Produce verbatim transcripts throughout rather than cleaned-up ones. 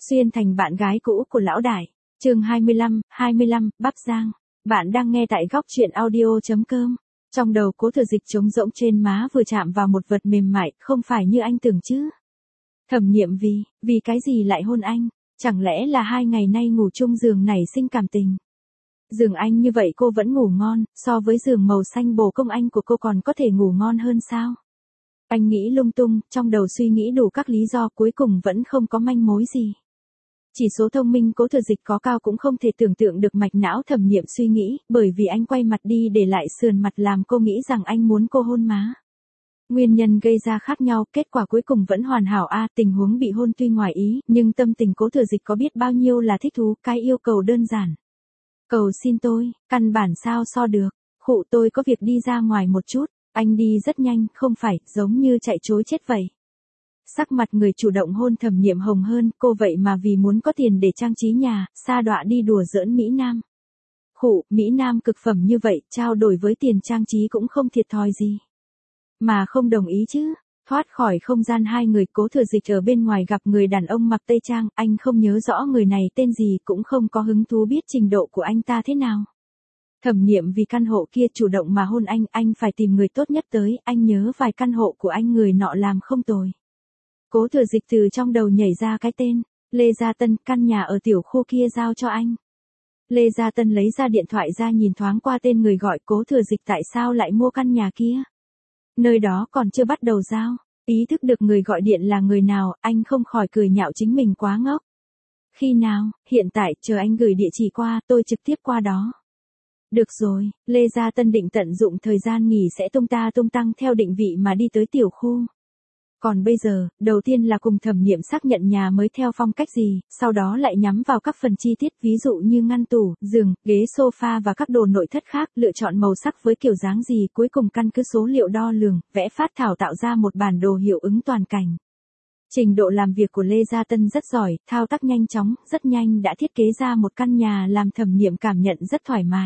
Xuyên thành bạn gái cũ của lão đại. Chương hai mươi lăm, hai mươi lăm, Bắp Giang. Bạn đang nghe tại góc truyện audio chấm com. Trong đầu Cố Thừa Dịch trống rỗng, trên má vừa chạm vào một vật mềm mại, không phải như anh tưởng chứ. Thẩm Niệm vì, vì cái gì lại hôn anh? Chẳng lẽ là hai ngày nay ngủ chung giường nảy sinh cảm tình? Giường anh như vậy cô vẫn ngủ ngon, so với giường màu xanh bồ công anh của cô còn có thể ngủ ngon hơn sao? Anh nghĩ lung tung, trong đầu suy nghĩ đủ các lý do, cuối cùng vẫn không có manh mối gì. Chỉ số thông minh Cố Thừa Dịch có cao cũng không thể tưởng tượng được mạch não Thẩm Niệm suy nghĩ, bởi vì anh quay mặt đi để lại sườn mặt làm cô nghĩ rằng anh muốn cô hôn má. Nguyên nhân gây ra khác nhau, kết quả cuối cùng vẫn hoàn hảo a. À, tình huống bị hôn tuy ngoài ý, nhưng tâm tình Cố Thừa Dịch có biết bao nhiêu là thích thú, cái yêu cầu đơn giản. Cầu xin tôi, căn bản sao so được, khụ tôi có việc đi ra ngoài một chút, anh đi rất nhanh, không phải, giống như chạy trối chết vậy. Sắc mặt người chủ động hôn Thẩm Niệm hồng hơn, cô vậy mà vì muốn có tiền để trang trí nhà, sa đọa đi đùa giỡn Mỹ Nam. Khụ, Mỹ Nam cực phẩm như vậy, trao đổi với tiền trang trí cũng không thiệt thòi gì. Mà không đồng ý chứ, thoát khỏi không gian hai người, Cố Thừa Dịch ở bên ngoài gặp người đàn ông mặc tây trang, anh không nhớ rõ người này tên gì, cũng không có hứng thú biết trình độ của anh ta thế nào. Thẩm Niệm vì căn hộ kia chủ động mà hôn anh, anh phải tìm người tốt nhất tới, anh nhớ vài căn hộ của anh người nọ làm không tồi. Cố Thừa Dịch từ trong đầu nhảy ra cái tên, Lê Gia Tân, căn nhà ở tiểu khu kia giao cho anh. Lê Gia Tân lấy ra điện thoại ra nhìn thoáng qua tên người gọi, Cố Thừa Dịch tại sao lại mua căn nhà kia? Nơi đó còn chưa bắt đầu giao, ý thức được người gọi điện là người nào, anh không khỏi cười nhạo chính mình quá ngốc. Khi nào, hiện tại, chờ anh gửi địa chỉ qua, tôi trực tiếp qua đó. Được rồi, Lê Gia Tân định tận dụng thời gian nghỉ sẽ tung ta tung tăng theo định vị mà đi tới tiểu khu. Còn bây giờ, đầu tiên là cùng Thẩm Niệm xác nhận nhà mới theo phong cách gì, sau đó lại nhắm vào các phần chi tiết ví dụ như ngăn tủ, giường, ghế sofa và các đồ nội thất khác, lựa chọn màu sắc với kiểu dáng gì, cuối cùng căn cứ số liệu đo lường, vẽ phát thảo tạo ra một bản đồ hiệu ứng toàn cảnh. Trình độ làm việc của Lê Gia Tân rất giỏi, thao tác nhanh chóng, rất nhanh đã thiết kế ra một căn nhà làm Thẩm Niệm cảm nhận rất thoải mái.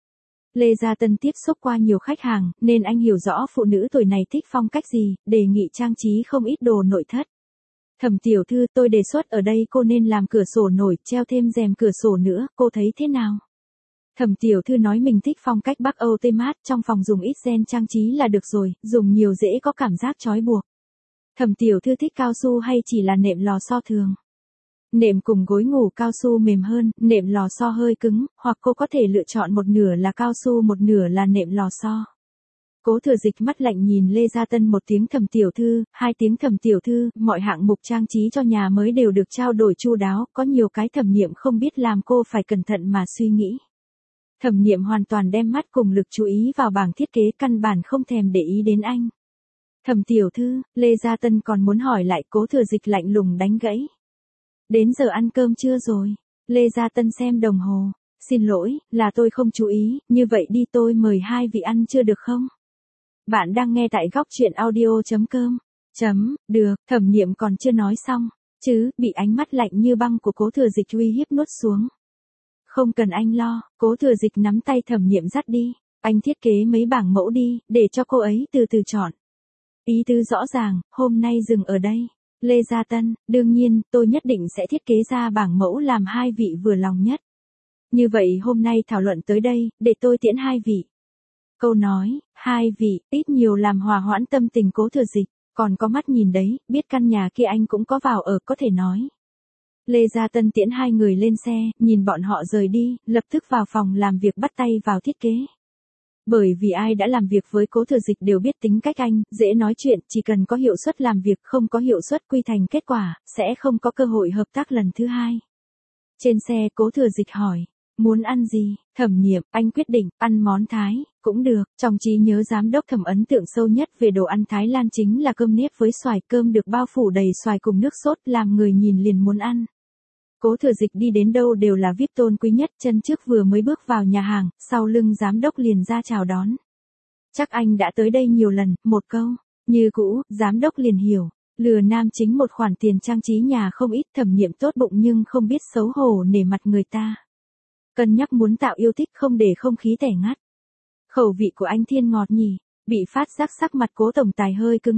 Lê Gia Tân tiếp xúc qua nhiều khách hàng, nên anh hiểu rõ phụ nữ tuổi này thích phong cách gì, đề nghị trang trí không ít đồ nội thất. Thẩm tiểu thư, tôi đề xuất ở đây cô nên làm cửa sổ nổi, treo thêm rèm cửa sổ nữa, cô thấy thế nào? Thẩm tiểu thư nói mình thích phong cách Bắc Âu tê mát, trong phòng dùng ít gen trang trí là được rồi, dùng nhiều dễ có cảm giác trói buộc. Thẩm tiểu thư thích cao su hay chỉ là nệm lò xo thường? Nệm cùng gối ngủ cao su mềm hơn, nệm lò xo hơi cứng, hoặc cô có thể lựa chọn một nửa là cao su một nửa là nệm lò xo. Cố Thừa Dịch mắt lạnh nhìn Lê Gia Tân một tiếng Thẩm tiểu thư, hai tiếng Thẩm tiểu thư, mọi hạng mục trang trí cho nhà mới đều được trao đổi chu đáo, có nhiều cái Thẩm Niệm không biết làm cô phải cẩn thận mà suy nghĩ. Thẩm Niệm hoàn toàn đem mắt cùng lực chú ý vào bảng thiết kế, căn bản không thèm để ý đến anh. Thẩm tiểu thư, Lê Gia Tân còn muốn hỏi lại, Cố Thừa Dịch lạnh lùng đánh gãy. Đến giờ ăn cơm chưa rồi? Lê Gia Tân xem đồng hồ. Xin lỗi, là tôi không chú ý, như vậy đi tôi mời hai vị ăn chưa được không? Bạn đang nghe tại góc truyện audio chấm com. Chấm, được, Thẩm Niệm còn chưa nói xong, chứ, bị ánh mắt lạnh như băng của Cố Thừa Dịch uy hiếp nuốt xuống. Không cần anh lo, Cố Thừa Dịch nắm tay Thẩm Niệm dắt đi, anh thiết kế mấy bảng mẫu đi, để cho cô ấy từ từ chọn. Ý tứ rõ ràng, hôm nay dừng ở đây. Lê Gia Tân, đương nhiên, tôi nhất định sẽ thiết kế ra bảng mẫu làm hai vị vừa lòng nhất. Như vậy hôm nay thảo luận tới đây, để tôi tiễn hai vị. Câu nói, hai vị, ít nhiều làm hòa hoãn tâm tình Cố Thừa Dịch, còn có mắt nhìn đấy, biết căn nhà kia anh cũng có vào ở, có thể nói. Lê Gia Tân tiễn hai người lên xe, nhìn bọn họ rời đi, lập tức vào phòng làm việc bắt tay vào thiết kế. Bởi vì ai đã làm việc với Cố Thừa Dịch đều biết tính cách anh, dễ nói chuyện, chỉ cần có hiệu suất làm việc, không có hiệu suất quy thành kết quả, sẽ không có cơ hội hợp tác lần thứ hai. Trên xe Cố Thừa Dịch hỏi, muốn ăn gì? Thẩm Niệm, anh quyết định, ăn món Thái, cũng được, trong trí nhớ giám đốc Thẩm ấn tượng sâu nhất về đồ ăn Thái Lan chính là cơm nếp với xoài, cơm được bao phủ đầy xoài cùng nước sốt, làm người nhìn liền muốn ăn. Cố Thừa Dịch đi đến đâu đều là vi ai pi tôn quý nhất, chân trước vừa mới bước vào nhà hàng, sau lưng giám đốc liền ra chào đón. Chắc anh đã tới đây nhiều lần, một câu, như cũ, giám đốc liền hiểu, lừa nam chính một khoản tiền trang trí nhà không ít. Thẩm Niệm tốt bụng nhưng không biết xấu hổ nể mặt người ta. Cân nhắc muốn tạo yêu thích không để không khí tẻ ngắt. Khẩu vị của anh thiên ngọt nhỉ, bị phát giác sắc mặt Cố tổng tài hơi cứng ngắt.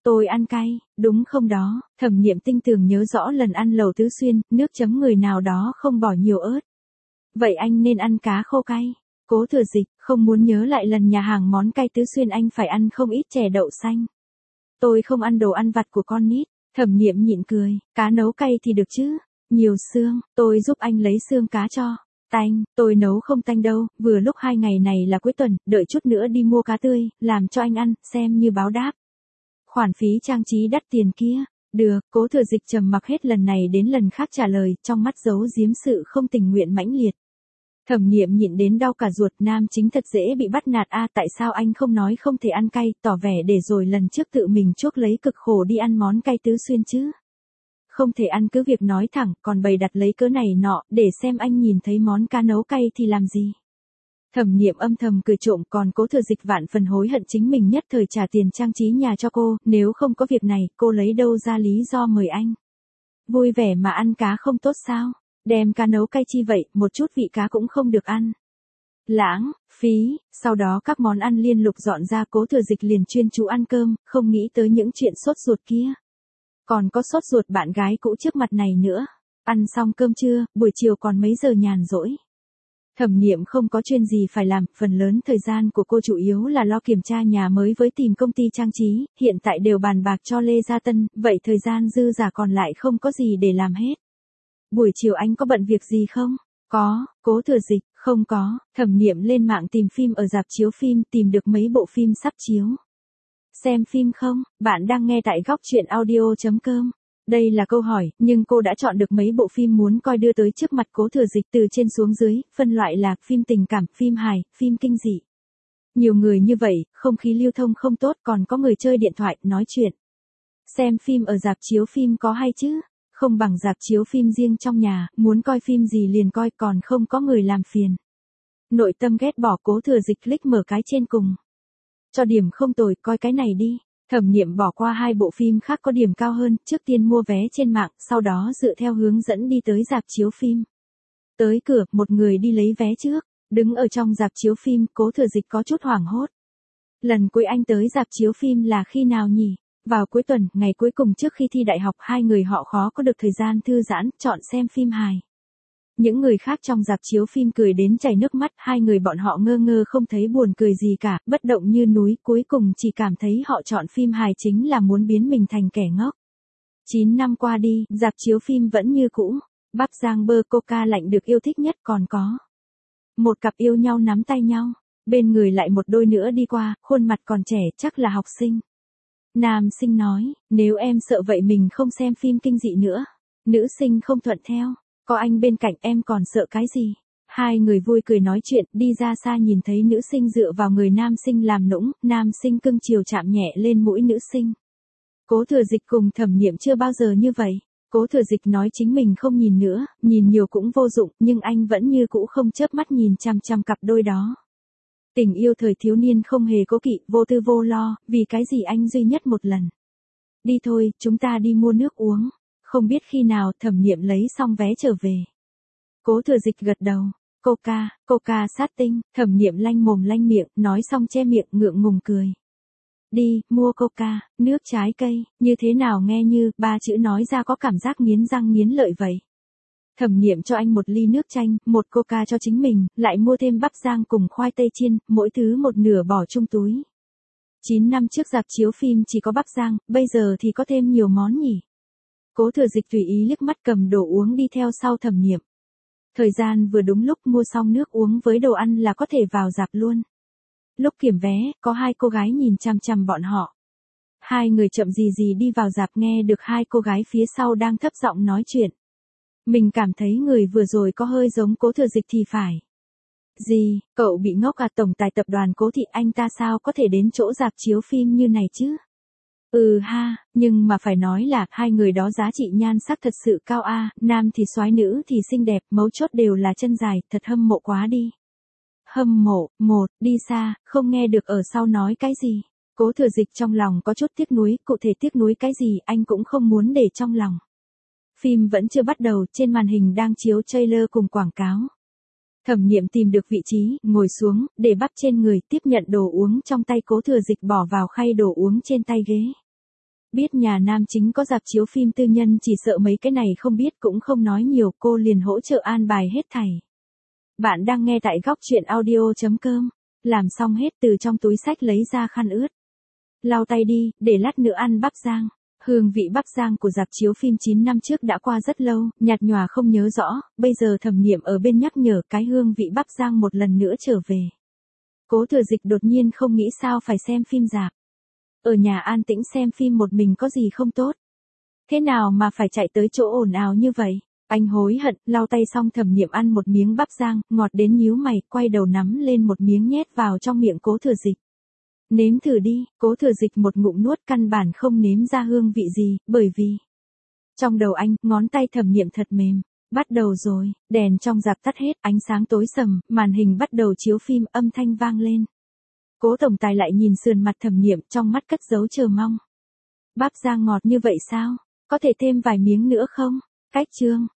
Tôi ăn cay, đúng không đó, Thẩm Niệm tinh tường nhớ rõ lần ăn lẩu Tứ Xuyên, nước chấm người nào đó không bỏ nhiều ớt. Vậy anh nên ăn cá khô cay. Cố Thừa Dịch, không muốn nhớ lại lần nhà hàng món cay Tứ Xuyên anh phải ăn không ít chè đậu xanh. Tôi không ăn đồ ăn vặt của con nít. Thẩm Niệm nhịn cười, cá nấu cay thì được chứ. Nhiều xương, tôi giúp anh lấy xương cá cho. Tanh, tôi nấu không tanh đâu, vừa lúc hai ngày này là cuối tuần, đợi chút nữa đi mua cá tươi, làm cho anh ăn, xem như báo đáp. Khoản phí trang trí đắt tiền kia. Được, Cố Thừa Dịch trầm mặc hết lần này đến lần khác trả lời, trong mắt giấu giếm sự không tình nguyện mãnh liệt. Thẩm Niệm nhịn đến đau cả ruột, nam chính thật dễ bị bắt nạt a, tại sao anh không nói không thể ăn cay, tỏ vẻ để rồi lần trước tự mình chuốc lấy cực khổ đi ăn món cay Tứ Xuyên chứ. Không thể ăn cứ việc nói thẳng, còn bày đặt lấy cớ này nọ, để xem anh nhìn thấy món cá nấu cay thì làm gì. Thẩm Niệm âm thầm cười trộm, còn Cố Thừa Dịch vạn phần hối hận chính mình nhất thời trả tiền trang trí nhà cho cô, nếu không có việc này, cô lấy đâu ra lý do mời anh. Vui vẻ mà ăn cá không tốt sao? Đem cá nấu cay chi vậy, một chút vị cá cũng không được ăn. Lãng, phí, sau đó các món ăn liên lục dọn ra, Cố Thừa Dịch liền chuyên chú ăn cơm, không nghĩ tới những chuyện sốt ruột kia. Còn có sốt ruột bạn gái cũ trước mặt này nữa. Ăn xong cơm trưa, buổi chiều còn mấy giờ nhàn rỗi. Thẩm Niệm không có chuyện gì phải làm, phần lớn thời gian của cô chủ yếu là lo kiểm tra nhà mới với tìm công ty trang trí, hiện tại đều bàn bạc cho Lê Gia Tân, vậy thời gian dư giả còn lại không có gì để làm hết. Buổi chiều anh có bận việc gì không? Có, Cố Thừa Dịch, không có. Thẩm Niệm lên mạng tìm phim ở rạp chiếu phim, tìm được mấy bộ phim sắp chiếu. Xem phim không? Bạn đang nghe tại góc truyện audio chấm com. Đây là câu hỏi, nhưng cô đã chọn được mấy bộ phim muốn coi đưa tới trước mặt Cố Thừa Dịch từ trên xuống dưới, phân loại là phim tình cảm, phim hài, phim kinh dị. Nhiều người như vậy, không khí lưu thông không tốt, còn có người chơi điện thoại, nói chuyện. Xem phim ở rạp chiếu phim có hay chứ? Không bằng rạp chiếu phim riêng trong nhà, muốn coi phim gì liền coi, còn không có người làm phiền. Nội tâm ghét bỏ, Cố Thừa Dịch click mở cái trên cùng. Cho điểm không tồi, coi cái này đi. Thẩm Niệm bỏ qua hai bộ phim khác có điểm cao hơn, trước tiên mua vé trên mạng, sau đó dựa theo hướng dẫn đi tới rạp chiếu phim. Tới cửa, một người đi lấy vé trước, đứng ở trong rạp chiếu phim, Cố Thừa Dịch có chút hoảng hốt. Lần cuối anh tới rạp chiếu phim là khi nào nhỉ? Vào cuối tuần, ngày cuối cùng trước khi thi đại học, hai người họ khó có được thời gian thư giãn, chọn xem phim hài. Những người khác trong rạp chiếu phim cười đến chảy nước mắt, hai người bọn họ ngơ ngơ không thấy buồn cười gì cả, bất động như núi, cuối cùng chỉ cảm thấy họ chọn phim hài chính là muốn biến mình thành kẻ ngốc. chín năm qua đi, rạp chiếu phim vẫn như cũ, bắp rang bơ coca lạnh được yêu thích nhất, còn có một cặp yêu nhau nắm tay nhau, bên người lại một đôi nữa đi qua, khuôn mặt còn trẻ, chắc là học sinh. Nam sinh nói, nếu em sợ vậy mình không xem phim kinh dị nữa. Nữ sinh không thuận theo, có anh bên cạnh em còn sợ cái gì. Hai người vui cười nói chuyện, đi ra xa nhìn thấy nữ sinh dựa vào người nam sinh làm nũng, nam sinh cưng chiều chạm nhẹ lên mũi nữ sinh. Cố Thừa Dịch cùng Thẩm Niệm chưa bao giờ như vậy. Cố Thừa Dịch nói chính mình không nhìn nữa, nhìn nhiều cũng vô dụng, nhưng anh vẫn như cũ không chớp mắt nhìn chằm chằm cặp đôi đó. Tình yêu thời thiếu niên không hề cố kỵ, vô tư vô lo, vì cái gì anh duy nhất một lần. Đi thôi, chúng ta đi mua nước uống. Không biết khi nào Thẩm Niệm lấy xong vé trở về. Cố Thừa Dịch gật đầu. Coca, coca sát tinh, Thẩm Niệm lanh mồm lanh miệng, nói xong che miệng ngượng ngùng cười. Đi, mua coca, nước trái cây, như thế nào nghe như, ba chữ nói ra có cảm giác nghiến răng nghiến lợi vậy. Thẩm Niệm cho anh một ly nước chanh, một coca cho chính mình, lại mua thêm bắp rang cùng khoai tây chiên, mỗi thứ một nửa bỏ chung túi. chín năm trước rạp chiếu phim chỉ có bắp rang, bây giờ thì có thêm nhiều món nhỉ. Cố Thừa Dịch tùy ý liếc mắt cầm đồ uống đi theo sau Thẩm Niệm. Thời gian vừa đúng lúc mua xong nước uống với đồ ăn là có thể vào rạp luôn. Lúc kiểm vé, có hai cô gái nhìn chằm chằm bọn họ. Hai người chậm gì gì đi vào rạp nghe được hai cô gái phía sau đang thấp giọng nói chuyện. Mình cảm thấy người vừa rồi có hơi giống Cố Thừa Dịch thì phải. Gì, cậu bị ngốc à, tổng tài tập đoàn Cố Thị, anh ta sao có thể đến chỗ rạp chiếu phim như này chứ? Ừ ha, nhưng mà phải nói là hai người đó giá trị nhan sắc thật sự cao a, nam thì soái nữ thì xinh đẹp, mấu chốt đều là chân dài, thật hâm mộ quá đi. Hâm mộ, một, đi xa, không nghe được ở sau nói cái gì. Cố Thừa Dịch trong lòng có chút tiếc nuối, cụ thể tiếc nuối cái gì anh cũng không muốn để trong lòng. Phim vẫn chưa bắt đầu, trên màn hình đang chiếu trailer cùng quảng cáo. Thẩm Niệm tìm được vị trí, ngồi xuống, để bắp trên người, tiếp nhận đồ uống trong tay Cố Thừa Dịch bỏ vào khay đồ uống trên tay ghế. Biết nhà nam chính có rạp chiếu phim tư nhân chỉ sợ mấy cái này không biết cũng không nói nhiều, cô liền hỗ trợ an bài hết thảy. Bạn đang nghe tại góc chuyện audio chấm com. Làm xong hết từ trong túi xách lấy ra khăn ướt. Lau tay đi, để lát nữa ăn bắp rang. Hương vị bắp rang của rạp chiếu phim chín năm trước đã qua rất lâu, nhạt nhòa không nhớ rõ, bây giờ Thẩm Niệm ở bên nhắc nhở cái hương vị bắp rang một lần nữa trở về. Cố Thừa Dịch đột nhiên không nghĩ sao phải xem phim rạp. Ở nhà an tĩnh xem phim một mình có gì không tốt. Thế nào mà phải chạy tới chỗ ồn ào như vậy? Anh hối hận, lau tay xong Thẩm Niệm ăn một miếng bắp rang, ngọt đến nhíu mày, quay đầu nắm lên một miếng nhét vào trong miệng Cố Thừa Dịch. Nếm thử đi, Cố Thừa Dịch một ngụm nuốt căn bản không nếm ra hương vị gì, bởi vì trong đầu anh, ngón tay Thẩm Niệm thật mềm. Bắt đầu rồi, đèn trong rạp tắt hết, ánh sáng tối sầm, màn hình bắt đầu chiếu phim, âm thanh vang lên. Cố tổng tài lại nhìn sườn mặt Thẩm Niệm, trong mắt cất giấu chờ mong. Bắp rang ngọt như vậy sao? Có thể thêm vài miếng nữa không? Cách chương